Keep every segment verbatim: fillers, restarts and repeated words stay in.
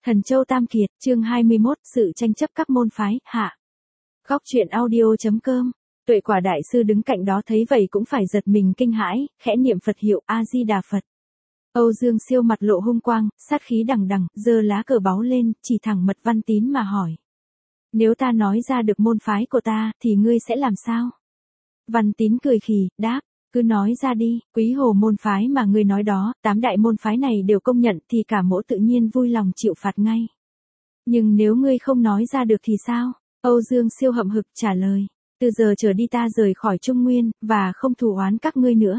Thần Châu Tam Kiệt, chương hai mươi mốt, sự tranh chấp các môn phái, hạ. Góc truyện audio.com. Tuệ Quả đại sư đứng cạnh đó thấy vậy cũng phải giật mình kinh hãi, khẽ niệm Phật hiệu A Di Đà Phật. Âu Dương Siêu mặt lộ hung quang, sát khí đằng đằng, giơ lá cờ báu lên, chỉ thẳng Mật Văn Tín mà hỏi: "Nếu ta nói ra được môn phái của ta, thì ngươi sẽ làm sao?" Văn Tín cười khì, đáp: "Cứ nói ra đi, Quý Hồ môn phái mà ngươi nói đó, tám đại môn phái này đều công nhận thì cả mỗ tự nhiên vui lòng chịu phạt ngay. Nhưng nếu ngươi không nói ra được thì sao?" Âu Dương Siêu hậm hực trả lời: "Từ giờ trở đi ta rời khỏi Trung Nguyên, và không thù oán các ngươi nữa."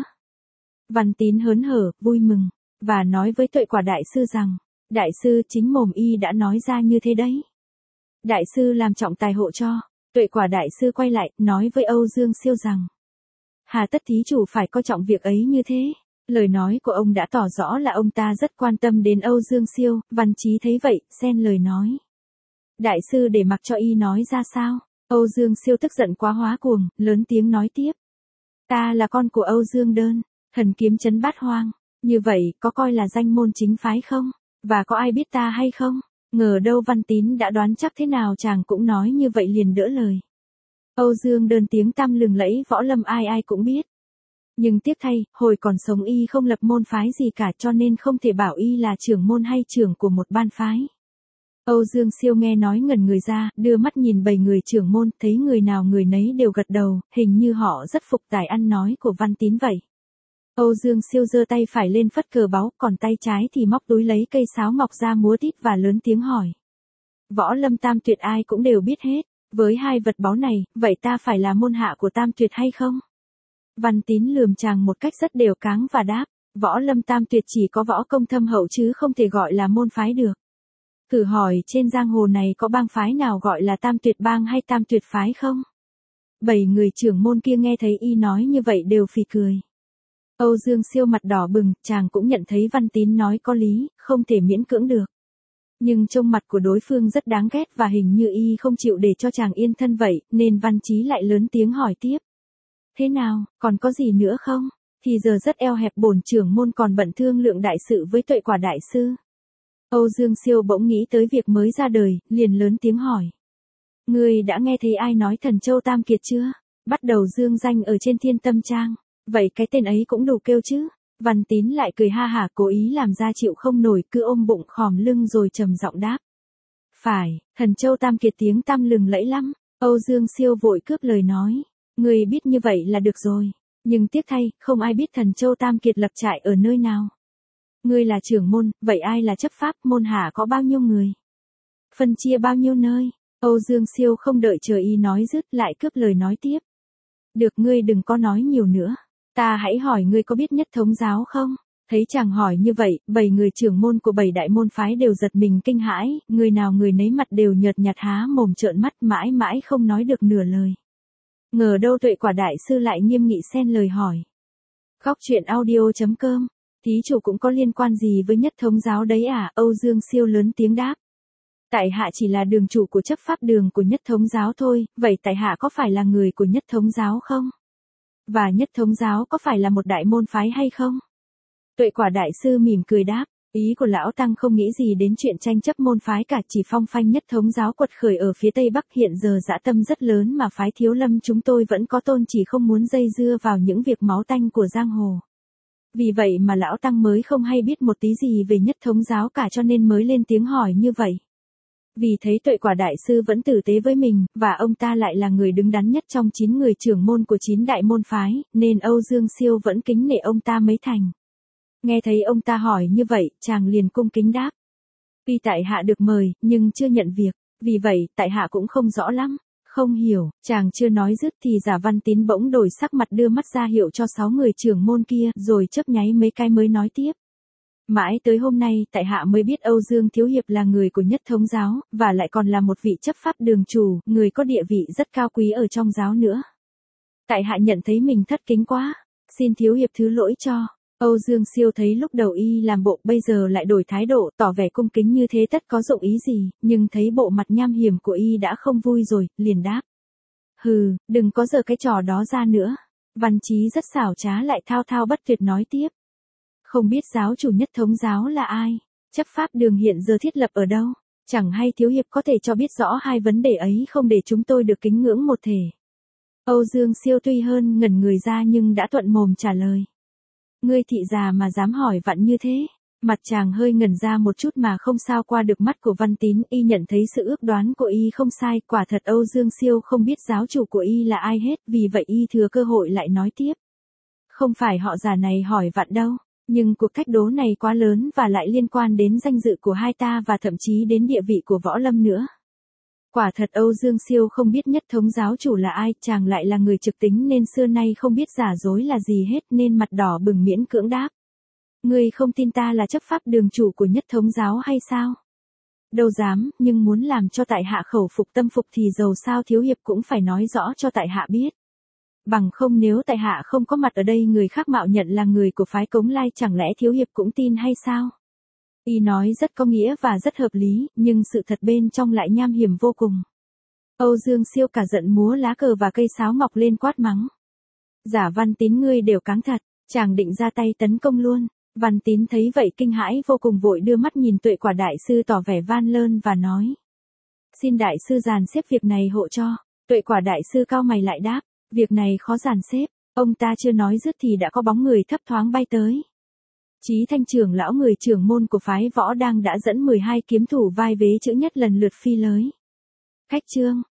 Văn Tín hớn hở, vui mừng, và nói với Tuệ Quả đại sư rằng: "Đại sư, chính mồm y đã nói ra như thế đấy. Đại sư làm trọng tài hộ cho." Tuệ Quả đại sư quay lại, nói với Âu Dương Siêu rằng: "Hà tất thí chủ phải coi trọng việc ấy như thế?" Lời nói của ông đã tỏ rõ là ông ta rất quan tâm đến Âu Dương Siêu. Văn Chí thấy vậy, xen lời nói: "Đại sư để mặc cho y nói ra sao?" Âu Dương Siêu tức giận quá hóa cuồng, lớn tiếng nói tiếp: "Ta là con của Âu Dương Đơn, thần kiếm trấn bát hoang, như vậy có coi là danh môn chính phái không? Và có ai biết ta hay không?" Ngờ đâu Văn Tín đã đoán chắc thế nào chàng cũng nói như vậy liền đỡ lời: "Âu Dương Đơn tiếng tăm lừng lẫy võ lâm ai ai cũng biết. Nhưng tiếc thay, hồi còn sống y không lập môn phái gì cả, cho nên không thể bảo y là trưởng môn hay trưởng của một ban phái." Âu Dương Siêu nghe nói ngẩn người ra, đưa mắt nhìn bầy người trưởng môn, thấy người nào người nấy đều gật đầu, hình như họ rất phục tài ăn nói của Văn Tín vậy. Âu Dương Siêu giơ tay phải lên phất cờ báu, còn tay trái thì móc túi lấy cây sáo ngọc ra múa tít và lớn tiếng hỏi: "Võ lâm tam tuyệt ai cũng đều biết hết, với hai vật báu này, vậy ta phải là môn hạ của tam tuyệt hay không?" Văn Tín lườm chàng một cách rất đều cáng và đáp: "Võ lâm tam tuyệt chỉ có võ công thâm hậu chứ không thể gọi là môn phái được. Thử hỏi trên giang hồ này có bang phái nào gọi là tam tuyệt bang hay tam tuyệt phái không?" Bảy người trưởng môn kia nghe thấy y nói như vậy đều phì cười. Âu Dương Siêu mặt đỏ bừng, chàng cũng nhận thấy Văn Tín nói có lý, không thể miễn cưỡng được. Nhưng trông mặt của đối phương rất đáng ghét và hình như y không chịu để cho chàng yên thân vậy, nên Văn Chí lại lớn tiếng hỏi tiếp: "Thế nào, còn có gì nữa không? Thì giờ rất eo hẹp, bổn trưởng môn còn bận thương lượng đại sự với Tuệ Quả đại sư." Âu Dương Siêu bỗng nghĩ tới việc mới ra đời, liền lớn tiếng hỏi: "Ngươi đã nghe thấy ai nói Thần Châu Tam Kiệt chưa? Bắt đầu dương danh ở trên Thiên Tâm Trang. Vậy cái tên ấy cũng đủ kêu chứ?" Văn Tín lại cười ha hả, cố ý làm ra chịu không nổi, cứ ôm bụng khom lưng rồi trầm giọng đáp: "Phải, Thần Châu Tam Kiệt tiếng tăm lừng lẫy lắm." Âu Dương Siêu vội cướp lời nói: "Ngươi biết như vậy là được rồi. Nhưng tiếc thay, không ai biết Thần Châu Tam Kiệt lập trại ở nơi nào. Ngươi là trưởng môn, vậy ai là chấp pháp, môn hạ có bao nhiêu người? Phân chia bao nhiêu nơi?" Âu Dương Siêu không đợi chờ y nói dứt, lại cướp lời nói tiếp: "Được, ngươi đừng có nói nhiều nữa. Ta hãy hỏi ngươi có biết Nhất Thống giáo không?" Thấy chàng hỏi như vậy, bảy người trưởng môn của bảy đại môn phái đều giật mình kinh hãi, người nào người nấy mặt đều nhợt nhạt há mồm trợn mắt, mãi mãi không nói được nửa lời. Ngờ đâu Tuệ Quả đại sư lại nghiêm nghị xen lời hỏi: "Góc truyện audio.com, thí chủ cũng có liên quan gì với Nhất Thống giáo đấy à?" Âu Dương Siêu lớn tiếng đáp: "Tại hạ chỉ là đường chủ của chấp pháp đường của Nhất Thống giáo thôi, vậy tại hạ có phải là người của Nhất Thống giáo không? Và Nhất Thống giáo có phải là một đại môn phái hay không?" Tuệ Quả đại sư mỉm cười đáp: "Ý của lão tăng không nghĩ gì đến chuyện tranh chấp môn phái cả, chỉ phong phanh Nhất Thống giáo quật khởi ở phía Tây Bắc hiện giờ dã tâm rất lớn mà phái Thiếu Lâm chúng tôi vẫn có tôn chỉ không muốn dây dưa vào những việc máu tanh của giang hồ. Vì vậy mà lão tăng mới không hay biết một tí gì về Nhất Thống giáo cả, cho nên mới lên tiếng hỏi như vậy." Vì thấy Tuệ Quả đại sư vẫn tử tế với mình, và ông ta lại là người đứng đắn nhất trong chín người trưởng môn của chín đại môn phái, nên Âu Dương Siêu vẫn kính nể ông ta mấy thành. Nghe thấy ông ta hỏi như vậy, chàng liền cung kính đáp: "Tuy tại hạ được mời, nhưng chưa nhận việc, vì vậy, tại hạ cũng không rõ lắm." "Không hiểu." Chàng chưa nói dứt thì Giả Văn Tín bỗng đổi sắc mặt, đưa mắt ra hiệu cho sáu người trưởng môn kia, rồi chớp nháy mấy cái mới nói tiếp: "Mãi tới hôm nay, tại hạ mới biết Âu Dương thiếu hiệp là người của Nhất Thống giáo, và lại còn là một vị chấp pháp đường chủ, người có địa vị rất cao quý ở trong giáo nữa. Tại hạ nhận thấy mình thất kính quá, xin thiếu hiệp thứ lỗi cho." Âu Dương Siêu thấy lúc đầu y làm bộ, bây giờ lại đổi thái độ, tỏ vẻ cung kính như thế tất có dụng ý gì, nhưng thấy bộ mặt nham hiểm của y đã không vui rồi, liền đáp: "Hừ, đừng có giở cái trò đó ra nữa." Văn Chí rất xảo trá lại thao thao bất tuyệt nói tiếp: "Không biết giáo chủ Nhất Thống giáo là ai? Chấp pháp đường hiện giờ thiết lập ở đâu? Chẳng hay thiếu hiệp có thể cho biết rõ hai vấn đề ấy không để chúng tôi được kính ngưỡng một thể. Âu Dương Siêu tuy hơn ngẩn người ra nhưng đã thuận mồm trả lời. Ngươi thị già mà dám hỏi vặn như thế. Mặt chàng hơi ngẩn ra một chút mà không sao qua được mắt của Văn Tín, y nhận thấy sự ước đoán của y không sai, quả thật Âu Dương Siêu không biết giáo chủ của y là ai hết, vì vậy y thừa cơ hội lại nói tiếp. Không phải họ già này hỏi vặn đâu, nhưng cuộc thách đố này quá lớn và lại liên quan đến danh dự của hai ta và thậm chí đến địa vị của võ lâm nữa. Quả thật Âu Dương Siêu không biết nhất thống giáo chủ là ai, chàng lại là người trực tính nên xưa nay không biết giả dối là gì hết nên mặt đỏ bừng miễn cưỡng đáp. Ngươi không tin ta là chấp pháp đường chủ của nhất thống giáo hay sao? Đâu dám, nhưng muốn làm cho tại hạ khẩu phục tâm phục thì dầu sao thiếu hiệp cũng phải nói rõ cho tại hạ biết. Bằng không nếu tại hạ không có mặt ở đây người khác mạo nhận là người của phái Cống Lai chẳng lẽ thiếu hiệp cũng tin hay sao? Y nói rất có nghĩa và rất hợp lý, nhưng sự thật bên trong lại nham hiểm vô cùng. Âu Dương Siêu cả giận múa lá cờ và cây sáo ngọc lên quát mắng. Giả Văn Tín ngươi đều cáng thật, chàng định ra tay tấn công luôn. Văn Tín thấy vậy kinh hãi vô cùng vội đưa mắt nhìn Tuệ Quả đại sư tỏ vẻ van lơn và nói. Xin đại sư dàn xếp việc này hộ cho. Tuệ Quả đại sư cao mày lại đáp, việc này khó dàn xếp, ông ta chưa nói dứt thì đã có bóng người thấp thoáng bay tới. Chí Thanh trưởng lão người trưởng môn của phái võ đang đã dẫn mười hai kiếm thủ vai vế chữ nhất lần lượt phi lới. Khách trương,